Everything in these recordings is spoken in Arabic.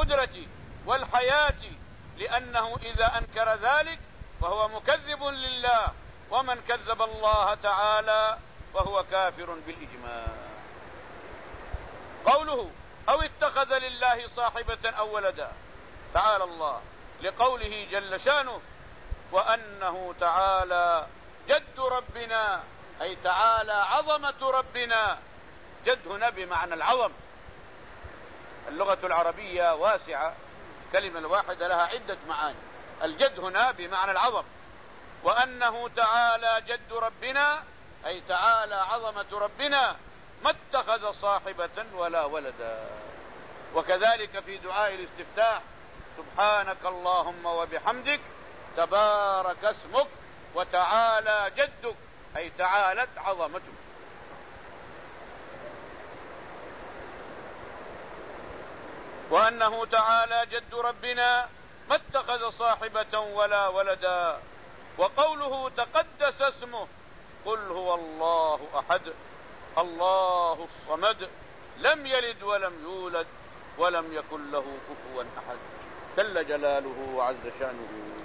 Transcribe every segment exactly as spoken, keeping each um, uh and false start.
القدرة والحياة، لأنه إذا أنكر ذلك فهو مكذب لله، ومن كذب الله تعالى فهو كافر بالإجماع. قوله أو اتخذ لله صاحبة أو ولدا، تعالى الله لقوله جل شانه وأنه تعالى جد ربنا، أي تعالى عظمة ربنا. جد هنا بمعنى العظم. اللغة العربية واسعة، الكلمة الواحدة لها عدة معاني. الجد هنا بمعنى العظم. وأنه تعالى جد ربنا، أي تعالى عظمة ربنا، ما اتخذ صاحبة ولا ولدا. وكذلك في دعاء الاستفتاح سبحانك اللهم وبحمدك تبارك اسمك وتعالى جدك، أي تعالت عظمتك. وأنه تعالى جد ربنا ما اتخذ صاحبة ولا ولدا. وقوله تقدس اسمه قل هو الله أحد الله الصمد لم يلد ولم يولد ولم يكن له كفوا أحد جل جلاله وعز شانه.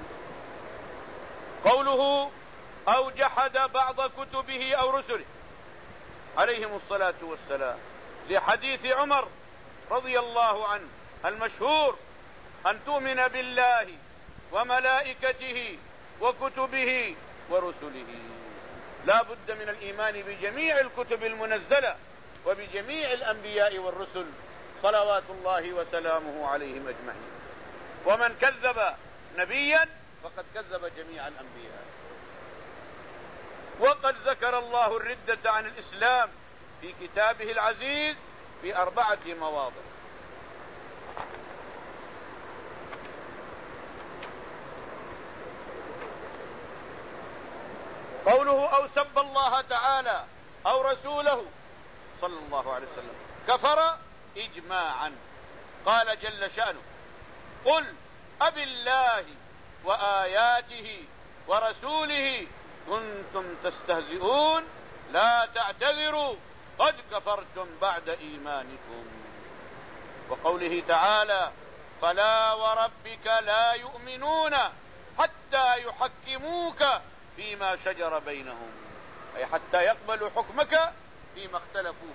قوله أو جحد بعض كتبه أو رسله عليهم الصلاة والسلام، لحديث عمر رضي الله عنه المشهور أن تؤمن بالله وملائكته وكتبه ورسله. لا بد من الإيمان بجميع الكتب المنزلة وبجميع الأنبياء والرسل صلوات الله وسلامه عليهم أجمعين. ومن كذب نبيا فقد كذب جميع الأنبياء. وقد ذكر الله الردة عن الإسلام في كتابه العزيز في أربعة مواضع. قوله أو سب الله تعالى أو رسوله صلى الله عليه وسلم كفر إجماعا. قال جل شأنه قل أب الله وآياته ورسوله كنتم تستهزئون لا تعتذروا قد كفرتم بعد إيمانكم. وقوله تعالى فلا وربك لا يؤمنون حتى يحكموك فيما شجر بينهم، أي حتى يقبلوا حكمك فيما اختلفوا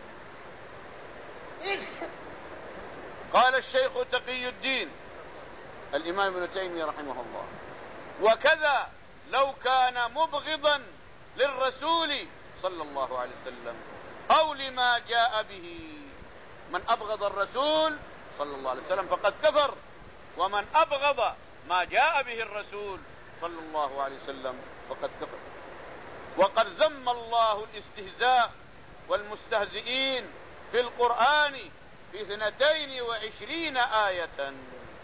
فيه. قال الشيخ تقي الدين الإمام ابن تيمية رحمه الله وكذا لو كان مبغضا للرسول صلى الله عليه وسلم أو لما جاء به. من أبغض الرسول صلى الله عليه وسلم فقد كفر، ومن أبغض ما جاء به الرسول صلى الله عليه وسلم فقد كفر. وقد ذم الله الاستهزاء والمستهزئين في القرآن في اثنتين وعشرين آية.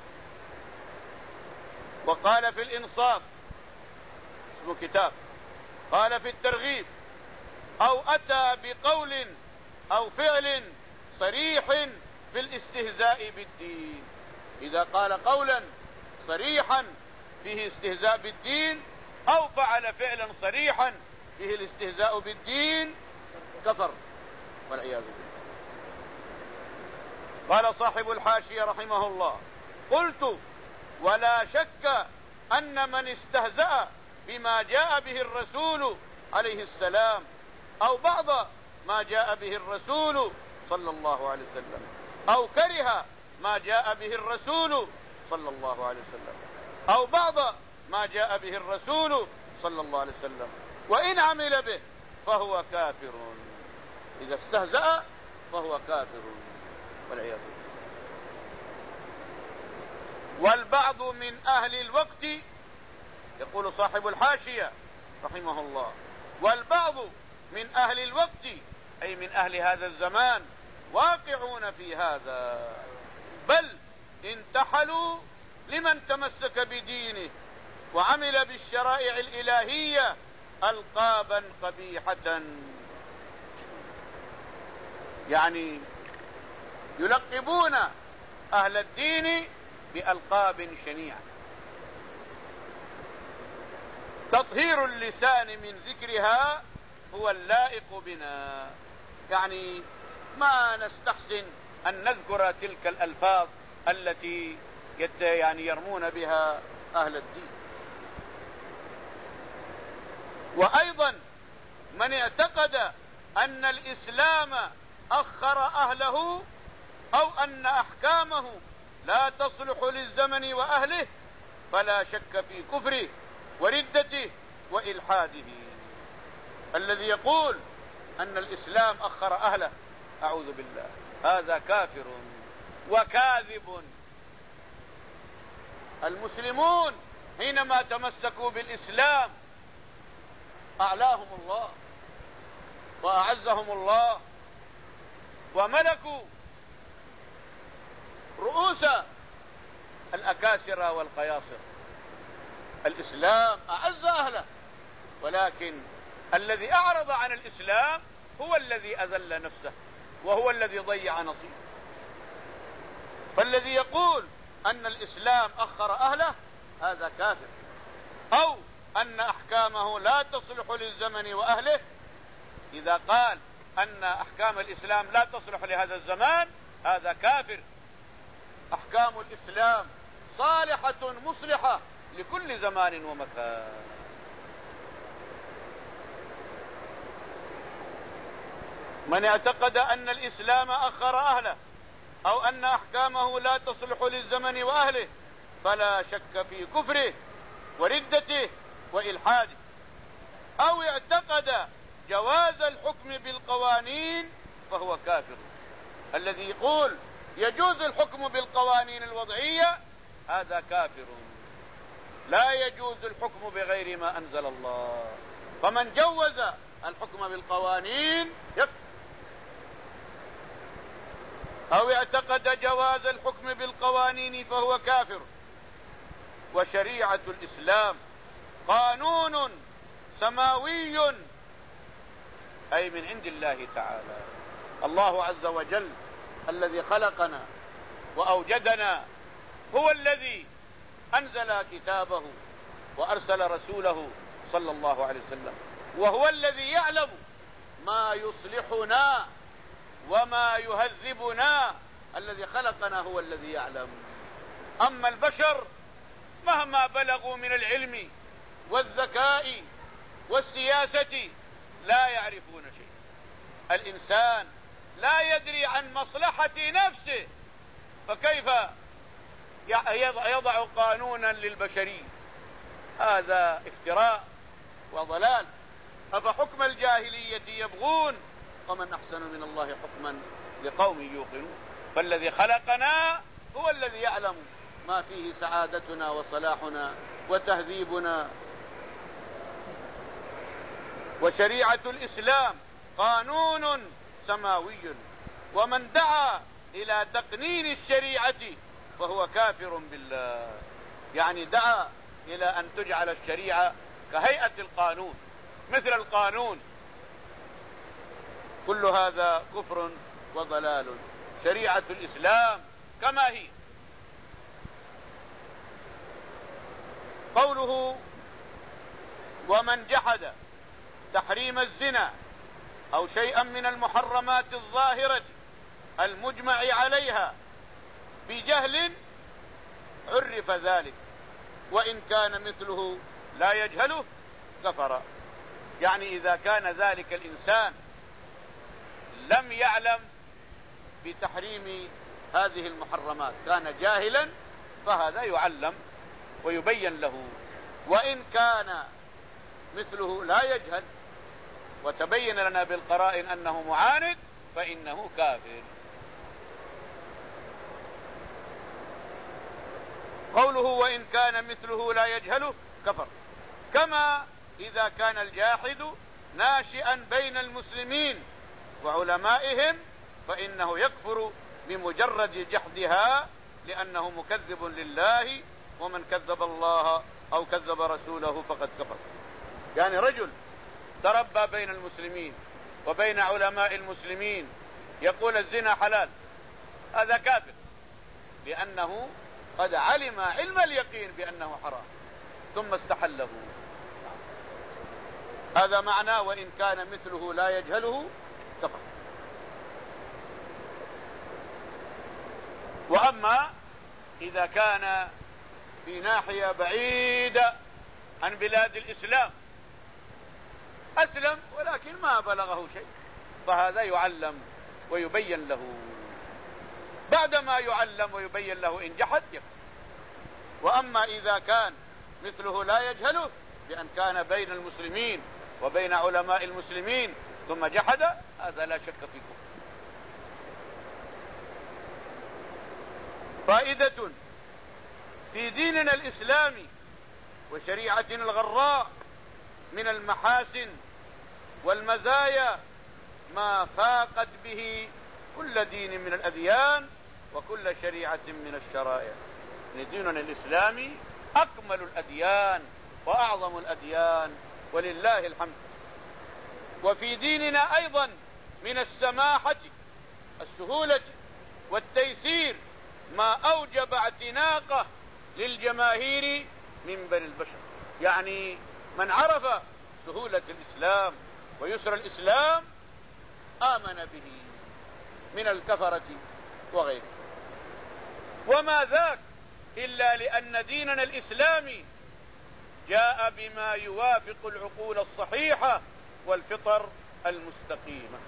وقال في الإنصاف اسمه كتاب، قال في الترغيب أو أتى بقول أو فعل صريح في الاستهزاء بالدين. إذا قال قولا صريحا فيه استهزاء بالدين أو فعل فعلا صريحا فيه الاستهزاء بالدين كفر والعياذ بالله. قال صاحب الحاشية رحمه الله قلت ولا شك أن من استهزأ بما جاء به الرسول عليه السلام أو بعض ما جاء به الرسول صلى الله عليه وسلم أو كره ما جاء به الرسول صلى الله عليه وسلم أو بعض ما جاء به الرسول صلى الله عليه وسلم وإن عمل به فهو كافر. إذا استهزأ فهو كافر والعياذ بالله. والبعض من أهل الوقت، يقول صاحب الحاشية رحمه الله، والبعض من أهل الوقت أي من أهل هذا الزمان واقعون في هذا، بل انتحلوا لمن تمسك بدينه وعمل بالشرائع الإلهية ألقابا قبيحة، يعني يلقبون أهل الدين بألقاب شنيعة. تطهير اللسان من ذكرها هو اللائق بنا، يعني ما نستحسن أن نذكر تلك الألفاظ التي يعني يرمون بها أهل الدين. وأيضا من اعتقد أن الإسلام أخر أهله أو أن أحكامه لا تصلح للزمن وأهله فلا شك في كفره وردته وإلحاده. الذي يقول أن الإسلام أخر أهله أعوذ بالله هذا كافر وكاذب. المسلمون حينما تمسكوا بالإسلام أعلاهم الله وأعزهم الله وملكوا رؤوس الأكاسرة والقياصر. الإسلام أعز أهله، ولكن الذي أعرض عن الإسلام هو الذي أذل نفسه وهو الذي ضيع نصيبه. فالذي يقول أن الإسلام أخر أهله هذا كافر، أو أن أحكامه لا تصلح للزمن وأهله. إذا قال أن أحكام الإسلام لا تصلح لهذا الزمان هذا كافر. أحكام الإسلام صالحة مصلحة لكل زمان ومكان. من اعتقد أن الإسلام أخر أهله أو أن أحكامه لا تصلح للزمن وأهله فلا شك في كفره وردته وإلحاده. أو اعتقد جواز الحكم بالقوانين فهو كافر. الذي يقول يجوز الحكم بالقوانين الوضعية هذا كافر. لا يجوز الحكم بغير ما أنزل الله. فمن جوز الحكم بالقوانين يكفر. أو اعتقد جواز الحكم بالقوانين فهو كافر. وشريعة الإسلام قانون سماوي أي من عند الله تعالى. الله عز وجل الذي خلقنا وأوجدنا هو الذي أنزل كتابه وأرسل رسوله صلى الله عليه وسلم، وهو الذي يعلم ما يصلحنا وما يهذبنا. الذي خلقنا هو الذي يعلم. أما البشر مهما بلغوا من العلم والذكاء والسياسة لا يعرفون شيء. الإنسان لا يدري عن مصلحة نفسه، فكيف يضع قانونا للبشرية؟ هذا افتراء وضلال. أفحكم الجاهلية يبغون ومن أحسن من الله حكما لقوم يوقنون. فالذي خلقنا هو الذي يعلم ما فيه سعادتنا وصلاحنا وتهذيبنا. وشريعة الإسلام قانون سماوي، ومن دعا إلى تقنين الشريعة فهو كافر بالله. يعني دعا إلى أن تجعل الشريعة كهيئة القانون مثل القانون. كل هذا كفر وضلال. شريعة الإسلام كما هي. قوله ومن جحد تحريم الزنا أو شيئا من المحرمات الظاهرة المجمع عليها بجهل عرف ذلك، وإن كان مثله لا يجهله كفر. يعني إذا كان ذلك الإنسان لم يعلم بتحريم هذه المحرمات كان جاهلا فهذا يعلم ويبين له. وإن كان مثله لا يجهل وتبين لنا بالقرائن أنه معاند فإنه كافر. قوله وإن كان مثله لا يجهله كفر. كما إذا كان الجاحد ناشئا بين المسلمين وعلمائهم فإنه يكفر بمجرد جحدها لأنه مكذب لله، ومن كذب الله أو كذب رسوله فقد كفر. يعني رجل تربى بين المسلمين وبين علماء المسلمين يقول الزنا حلال، هذا كافر لأنه قد علم علم اليقين بأنه حرام ثم استحله. هذا معنى وإن كان مثله لا يجهله كفر. وأما إذا كان في ناحية بعيدة عن بلاد الإسلام أسلم ولكن ما بلغه شيء، فهذا يعلم ويبين له، بعدما يعلم ويبين له إن جحد يكفر. وأما إذا كان مثله لا يجهله بأن كان بين المسلمين وبين علماء المسلمين ثم جحد، هذا لا شك في كفر. فائدة في ديننا الإسلامي وشريعتنا الغراء من المحاسن والمزايا ما فاقت به كل دين من الأديان وكل شريعة من الشرائع. ديننا الإسلامي أكمل الأديان وأعظم الأديان ولله الحمد. وفي ديننا أيضا من السماحة السهولة والتيسير ما أوجب اعتناقه للجماهير من بني البشر. يعني من عرف سهولة الإسلام ويسر الإسلام آمن به من الكفرة وغيره. وما ذاك إلا لأن ديننا الإسلامي جاء بما يوافق العقول الصحيحة والفطر المستقيمة.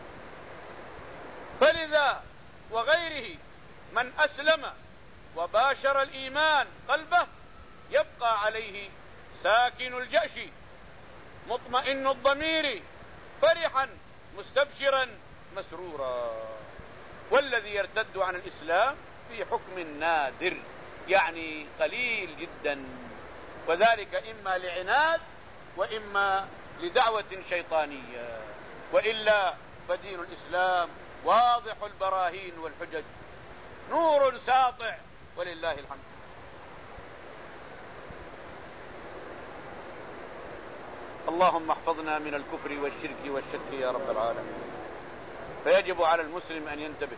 فلذا وغيره من أسلم وباشر الإيمان قلبه يبقى عليه ساكن الجأش مطمئن الضمير فرحا مستبشرا مسرورا. والذي يرتد عن الإسلام في حكم نادر، يعني قليل جدا، وذلك إما لعناد وإما لدعوة شيطانية، وإلا فدين الإسلام واضح البراهين والحجج نور ساطع ولله الحمد. اللهم احفظنا من الكفر والشرك والشك يا رب العالمين. فيجب على المسلم أن ينتبه.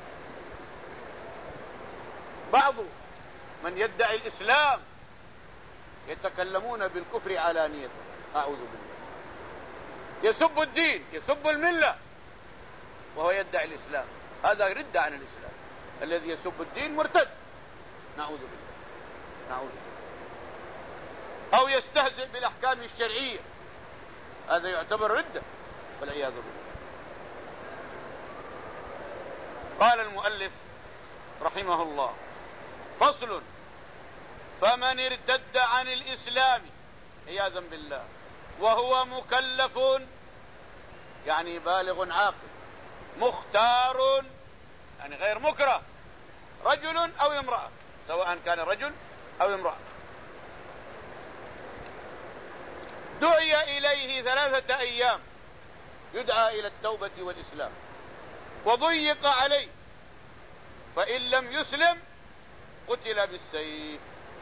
بعض من يدعي الإسلام يتكلمون بالكفر علانية، أعوذ بالله، يسب الدين يسب الملة وهو يدعي الإسلام، هذا رد عن الإسلام. الذي يسب الدين مرتد، نعوذ بالله نعوذ بالله. أو يستهزئ بالأحكام الشرعية، هذا يعتبر ردة والعياذ بالله. قال المؤلف رحمه الله: فصل: فمن ارتد عن الإسلام عياذا بالله وهو مكلف، يعني بالغ عاقل، مختار يعني غير مكره، رجل أو امرأة، سواء كان رجل أو امرأة، دعي إليه ثلاثة أيام، يدعى إلى التوبة والإسلام، وضيق عليه، فإن لم يسلم قتل بالسيف.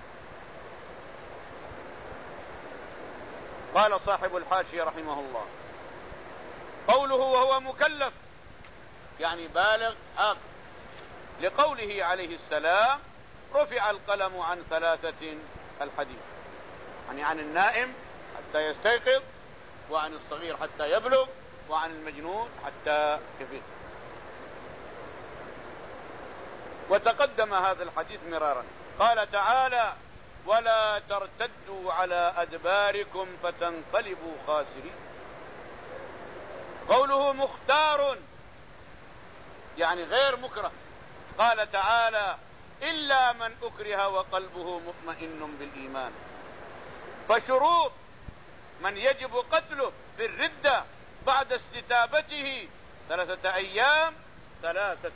قال صاحب الحاشية رحمه الله: قوله وهو مكلف يعني بالغ عاقل، لقوله عليه السلام: رفع القلم عن ثلاثة، الحديث، يعني عن النائم حتى يستيقظ، وعن الصغير حتى يبلغ، وعن المجنون حتى يفيق. وتقدم هذا الحديث مرارا. قال تعالى: ولا ترتدوا على أدباركم فتنقلبوا خاسرين. قوله مختار يعني غير مكره. قال تعالى: إلا من أكره وقلبه مطمئن بالإيمان. فشروط من يجب قتله في الردة بعد استتابته ثلاثة أيام ثلاثة.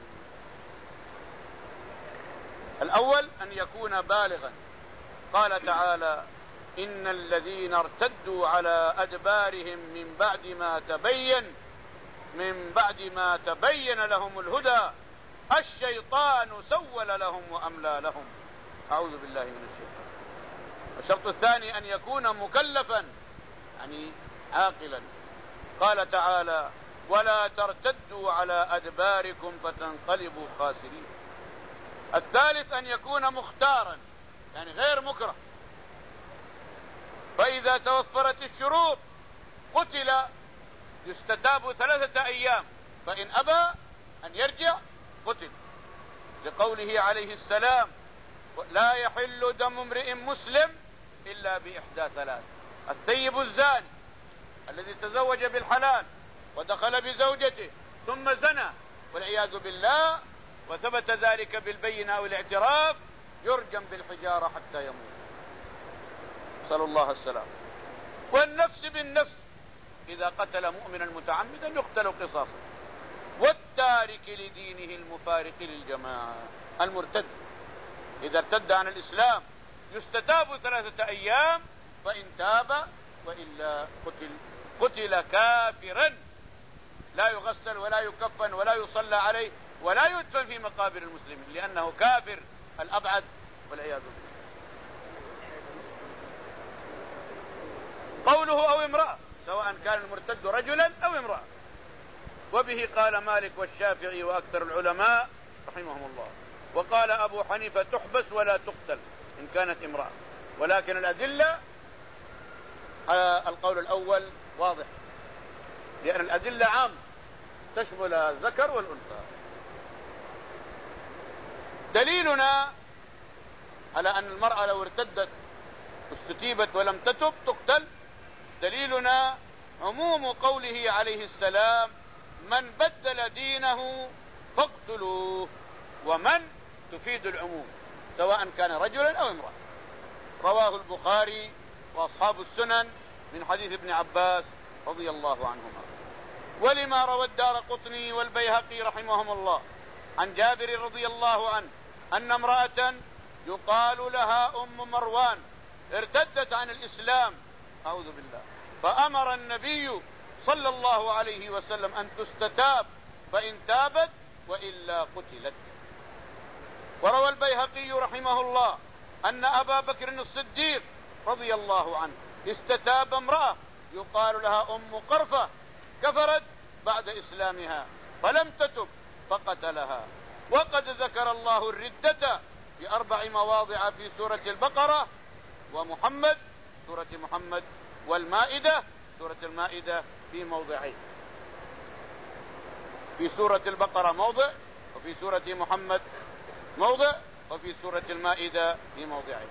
الأول أن يكون بالغا. قال تعالى: إن الذين ارتدوا على أدبارهم من بعد ما تبين من بعد ما تبين لهم الهدى الشيطان سول لهم وأملى لهم. أعوذ بالله من الشيطان. الشرط الثاني أن يكون مكلفا يعني عاقلا. قال تعالى: ولا ترتدوا على أدباركم فتنقلبوا خاسرين. الثالث أن يكون مختارا يعني غير مكره. فإذا توفرت الشروط قتل، يستتاب ثلاثة أيام، فإن أبى أن يرجع قتل، لقوله عليه السلام: لا يحل دم امرئ مسلم إلا بإحدى ثلاث: الثيب الزاني الذي تزوج بالحلال ودخل بزوجته ثم زنى والعياذ بالله وثبت ذلك بالبينة أو الاعتراف يرجم بالحجارة حتى يموت، نسأل الله السلام. والنفس بالنفس، إذا قتل مؤمنا متعمدا يقتل قصاصا. والتارك لدينه المفارق للجماعة، المرتد إذا ارتد عن الإسلام يستتاب ثلاثة أيام، فإن تاب وإلا قتل قتل كافرا، لا يغسل ولا يكفن ولا يصلى عليه ولا يدفن في مقابر المسلمين، لأنه كافر الأبعد والعياذ بالله. قوله أو امرأة، سواء كان المرتد رجلا أو امرأة. وبه قال مالك والشافعي وأكثر العلماء رحمهم الله. وقال أبو حنيفة تحبس ولا تقتل إن كانت امرأة، ولكن الأدلة القول الأول واضح، لأن الأدلة عام تشمل الذكر والأنثى. دليلنا على أن المرأة لو ارتدت استتيبت ولم تتب تقتل، دليلنا عموم قوله عليه السلام: من بدل دينه فاقتلوه. ومن تفيد العموم سواء كان رجلا أو امرأة. رواه البخاري وأصحاب السنن من حديث ابن عباس رضي الله عنهما. ولما روى الدارقطني والبيهقي رحمهم الله عن جابر رضي الله عنه أن امرأة يقال لها أم مروان ارتدت عن الإسلام، أعوذ بالله، فأمر النبي صلى الله عليه وسلم أن تستتاب، فإن تابت وإلا قتلت. وروى البيهقي رحمه الله أن أبا بكر الصديق رضي الله عنه استتاب امرأة يقال لها أم قرفة، كفرت بعد إسلامها فلم تتب فقتلها. وقد ذكر الله الردة في أربع مواضع في سورة البقرة ومحمد سورة محمد والمائدة سورة المائدة في موضعين، في سورة البقرة موضع، وفي سورة محمد موضع، وفي سورة المائدة في موضعين.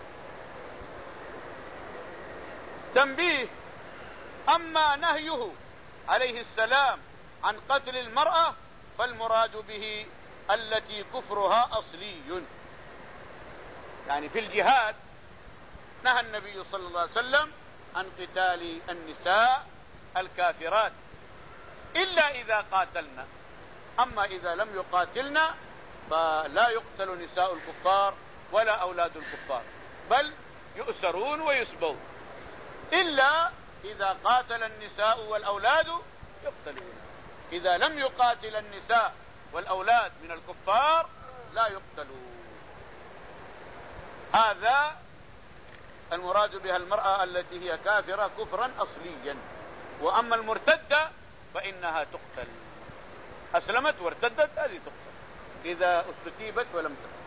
تنبيه: أما نهيه عليه السلام عن قتل المرأة فالمراد به التي كفرها أصلي، يعني في الجهاد نهى النبي صلى الله عليه وسلم عن قتال النساء الكافرات إلا إذا قاتلنا، أما إذا لم يقاتلنا فلا يقتل نساء الكفار ولا أولاد الكفار، بل يؤسرون ويسبون، إلا إذا قاتل النساء والأولاد يقتلون. إذا لم يقاتل النساء والأولاد من الكفار لا يقتلون. هذا المراد بها المرأة التي هي كافرة كفرا أصليا. وأما المرتدة فإنها تقتل، أسلمت وارتدت هذه تقتل إذا استتيبت ولم تقتل.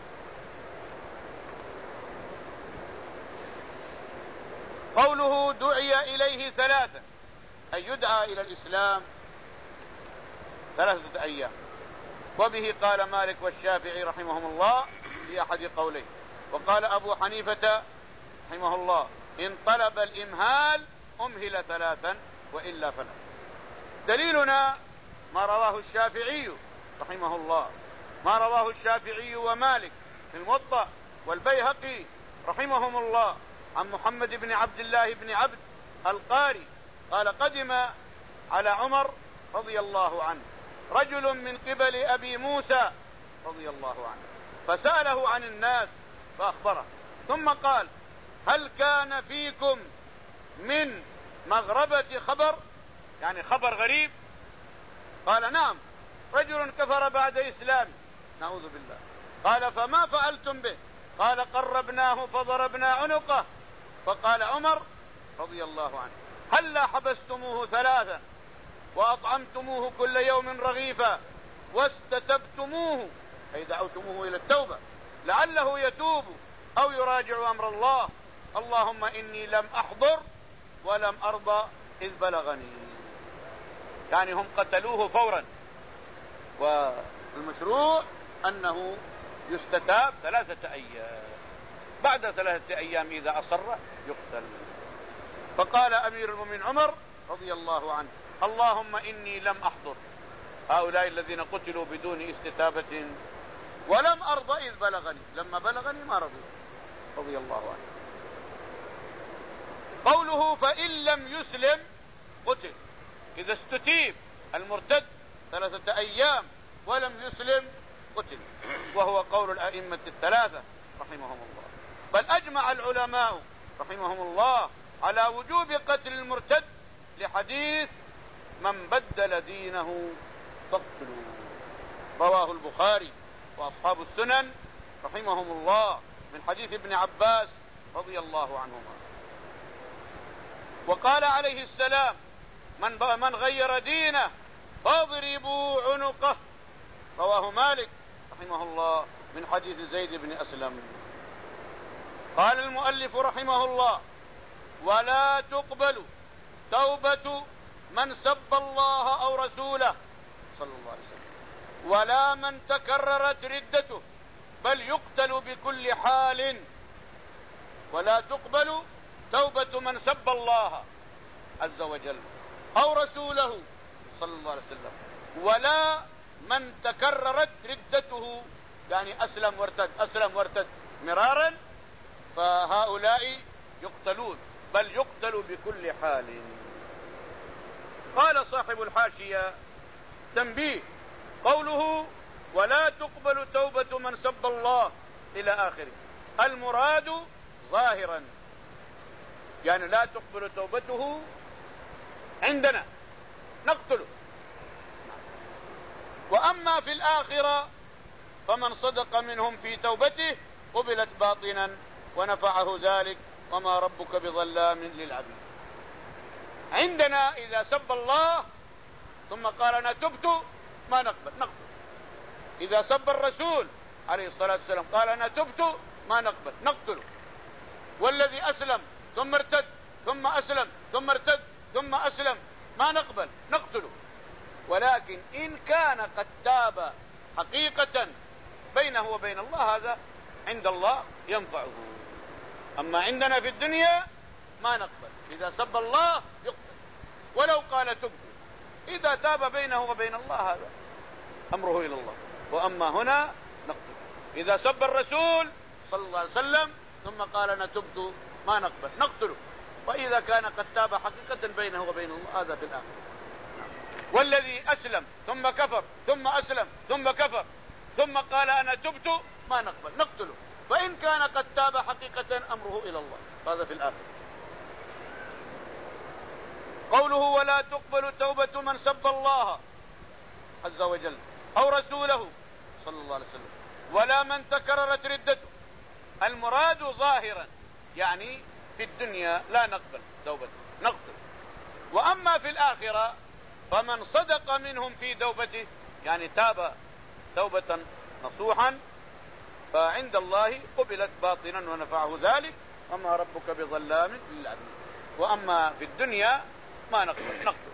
قوله دعي إليه ثلاثا، أي يدعى إلى الإسلام ثلاثة أيام. وبه قال مالك والشافعي رحمهم الله في أحد قوليه. وقال أبو حنيفة رحمه الله: إن طلب الإمهال أمهل ثلاثا وإلا فلا. دليلنا ما رواه الشافعي رحمه الله، ما رواه الشافعي ومالك في الموطأ والبيهقي رحمهم الله عن محمد بن عبد الله بن عبد القاري قال: قدم على عمر رضي الله عنه رجل من قبل أبي موسى رضي الله عنه فسأله عن الناس فأخبره، ثم قال: هل كان فيكم من مغربة خبر، يعني خبر غريب؟ قال: نعم، رجل كفر بعد إسلام، نعوذ بالله. قال: فما فعلتم به؟ قال: قربناه فضربنا عنقه. فقال عمر رضي الله عنه: هلا حبستموه ثلاثا وأطعمتموه كل يوم رغيفا واستتبتموه، أي دعوتموه إلى التوبة لعله يتوب أو يراجع أمر الله. اللهم إني لم أحضر ولم أرضى إذ بلغني. يعني هم قتلوه فورا، والمشروع أنه يستتاب ثلاثة أيام، بعد ثلاثة أيام إذا أصر يقتل. فقال أمير المؤمنين عمر رضي الله عنه: اللهم إني لم أحضر هؤلاء الذين قتلوا بدون استتابة ولم أرضى إذ بلغني، لما بلغني ما رضي، رضي الله عنه. قوله فإن لم يسلم قتل، إذا استتيب المرتد ثلاثة أيام ولم يسلم قتل، وهو قول الأئمة الثلاثة رحمهم الله. بل أجمع العلماء رحمهم الله على وجوب قتل المرتد لحديث من بدل دينه فاقتلوه، رواه البخاري وأصحاب السنن رحمهم الله من حديث ابن عباس رضي الله عنهما. وقال عليه السلام: من من غير دينه فاضربوا عنقه، رواه مالك رحمه الله من حديث زيد بن أسلم. قال المؤلف رحمه الله: ولا تقبل توبة من سب الله أو رسوله صلى الله عليه وسلم، ولا من تكررت ردته، بل يقتل بكل حال. ولا تقبل توبة من سب الله عز وجل أو رسوله صلى الله عليه وسلم، ولا من تكررت ردته، يعني أسلم وارتد أسلم وارتد مرارا، فهؤلاء يقتلون، بل يقتل بكل حال. قال صاحب الحاشية: تنبيه، قوله ولا تقبل توبة من سب الله إلى آخره، المراد ظاهرا، يعني لا تقبل توبته عندنا نقتله. وأما في الآخرة فمن صدق منهم في توبته قبلت باطنا ونفعه ذلك وما ربك بظلام للعبيد. عندنا إذا سب الله ثم قال أنا تبت ما نقبل، نقبل. إذا سب الرسول عليه الصلاة والسلام قال أنا تبت ما نقبل، نقتله. والذي أسلم ثم ارتد ثم أسلم ثم ارتد ثم أسلم ما نقبل، نقتله. ولكن إن كان قد تاب حقيقة بينه وبين الله هذا عند الله ينفعه. أما عندنا في الدنيا ما نقبل، إذا سب الله يقتل ولو قال تبت. إذا تاب بينه وبين الله هذا أمره إلى الله. وأما هنا نقتل. إذا سب الرسول صلى الله عليه وسلم ثم قال أنا تبت ما نقبل، نقتله. وإذا كان قد تاب حقيقة بينه وبين الله هذا في الآخر. والذي أسلم ثم كفر ثم أسلم ثم كفر ثم قال أنا تبت ما نقبل، نقتله. فإن كان قد تاب حقيقة أمره إلى الله، هذا في الآخر. قوله ولا تقبل توبة من سب الله عز وجل أو رسوله صلى الله عليه وسلم، ولا من تكررت ردته، المراد ظاهرا، يعني في الدنيا لا نقبل توبته، نقتل. وأما في الآخرة فمن صدق منهم في توبته، يعني تاب توبة نصوحا، فعند الله قبلت باطنا ونفعه ذلك وما ربك بظلام للعبيد. وأما في الدنيا ما نقبل، نقتل.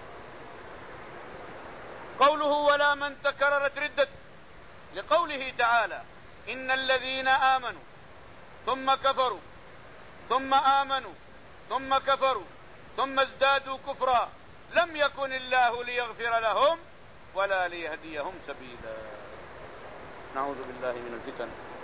قوله ولا من تكررت ردته، لقوله تعالى إن الذين آمنوا ثم كفروا ثم آمنوا ثم كفروا ثم ازدادوا كفرا لم يكن الله ليغفر لهم ولا ليهديهم سبيلا. نعوذ بالله من الفتن.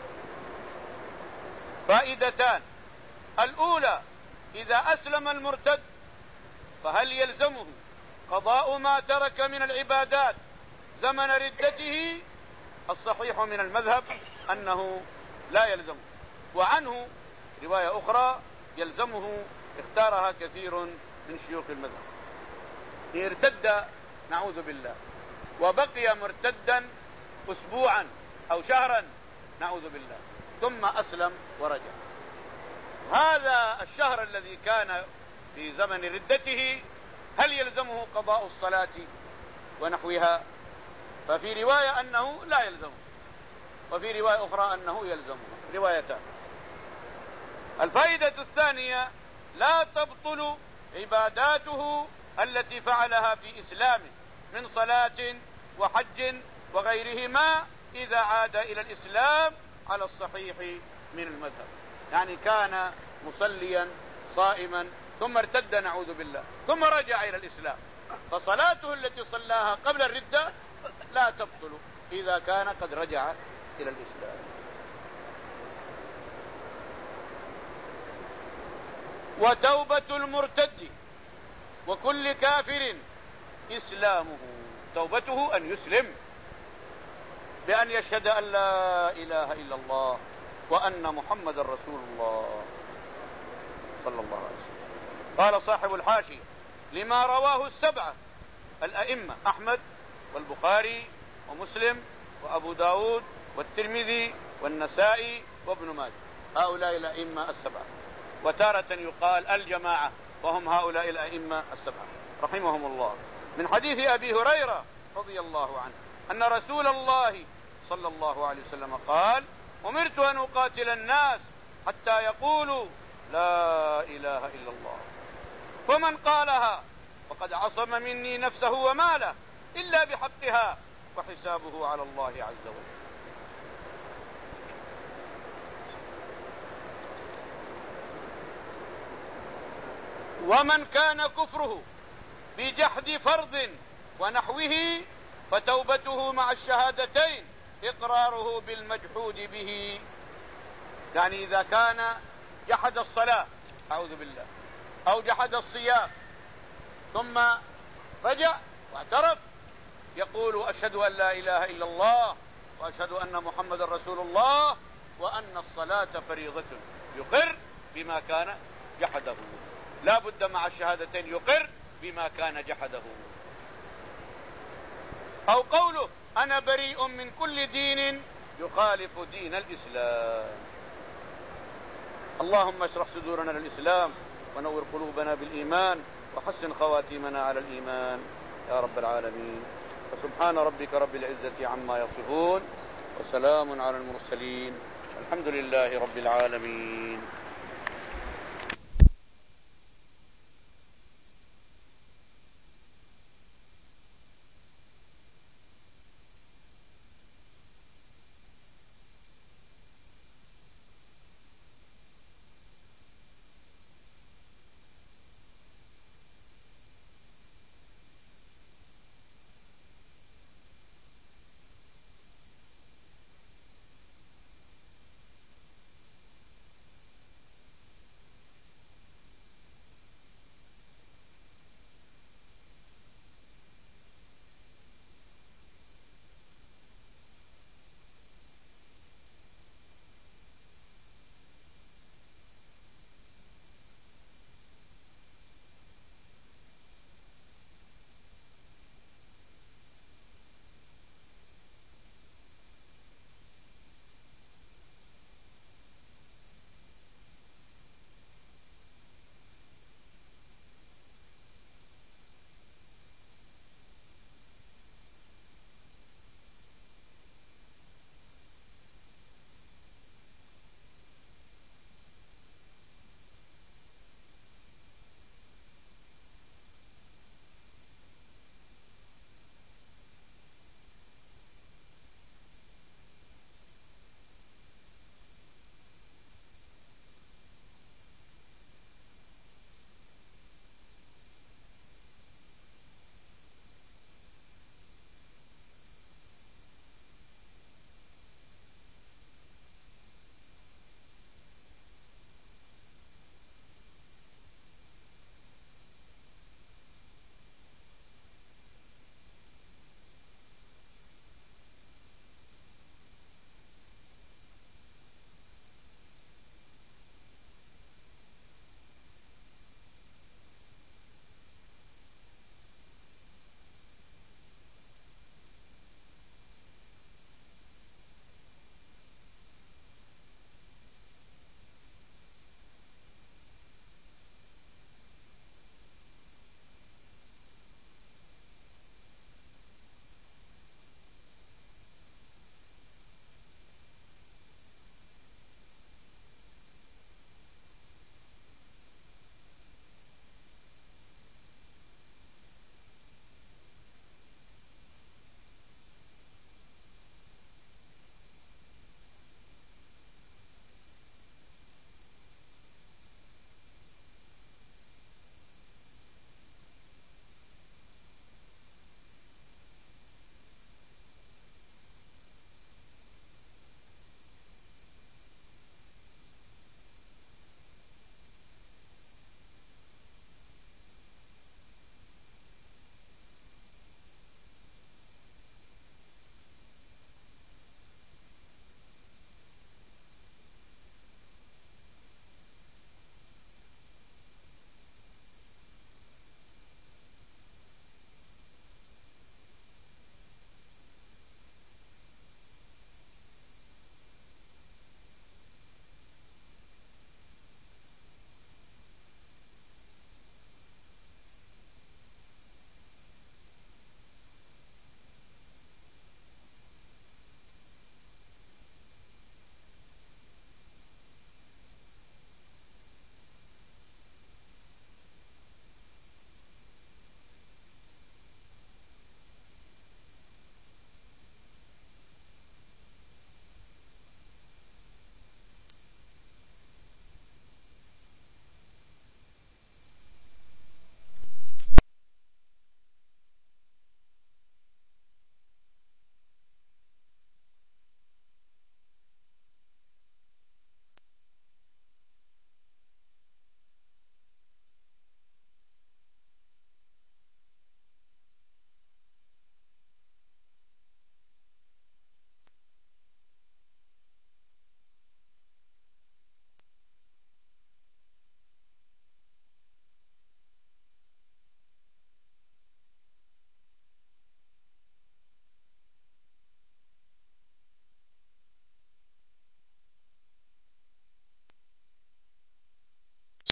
فائدتان: الأولى إذا أسلم المرتد فهل يلزمه قضاء ما ترك من العبادات زمن ردته؟ الصحيح من المذهب أنه لا يلزمه، وعنه رواية أخرى يلزمه اختارها كثير من شيوخ المذهب. ارتد نعوذ بالله وبقي مرتدا أسبوعا أو شهرا نعوذ بالله ثم أسلم ورجع، هذا الشهر الذي كان في زمن ردته هل يلزمه قضاء الصلاة ونحوها؟ ففي رواية أنه لا يلزمه، وفي رواية أخرى أنه يلزمه، روايتان. الفائدة الثانية: لا تبطل عباداته التي فعلها في إسلامه من صلاة وحج وغيرهما إذا عاد إلى الإسلام على الصحيح من المذهب. يعني كان مصليا صائما ثم ارتد نعوذ بالله ثم رجع إلى الإسلام، فصلاته التي صلاها قبل الردة لا تبطل إذا كان قد رجع إلى الإسلام. وتوبة المرتد وكل كافر إسلامه، توبته أن يسلم بأن يشهد أن لا إله إلا الله وأن محمد رسول الله صلى الله عليه وسلم. قال صاحب الحاشية: لما رواه السبعة الأئمة أحمد والبخاري ومسلم وأبو داود والترمذي والنسائي وابن ماجه، هؤلاء الأئمة السبعة، وتارة يقال الجماعة وهم هؤلاء الأئمة السبعة رحمهم الله، من حديث أبي هريرة رضي الله عنه أن رسول الله صلى الله عليه وسلم قال: أمرت أن أقاتل الناس حتى يقولوا لا إله إلا الله، فمن قالها فقد عصم مني نفسه وماله إلا بحقها وحسابه على الله عز وجل. ومن كان كفره بجحد فرض ونحوه فتوبته مع الشهادتين إقراره بالمجحود به. يعني إذا كان جحد الصلاة أعوذ بالله أو جحد الصيام ثم رجع واعترف يقول: أشهد أن لا إله إلا الله وأشهد أن محمد رسول الله وأن الصلاة فريضة، يقر بما كان جحده، لا بد مع الشهادتين يقر بما كان جحده. أو قوله: أنا بريء من كل دين يخالف دين الإسلام. اللهم اشرح صدورنا للإسلام ونور قلوبنا بالإيمان وحسن خواتيمنا على الإيمان يا رب العالمين. وسبحان ربك رب العزة عما يصفون وسلام على المرسلين، الحمد لله رب العالمين.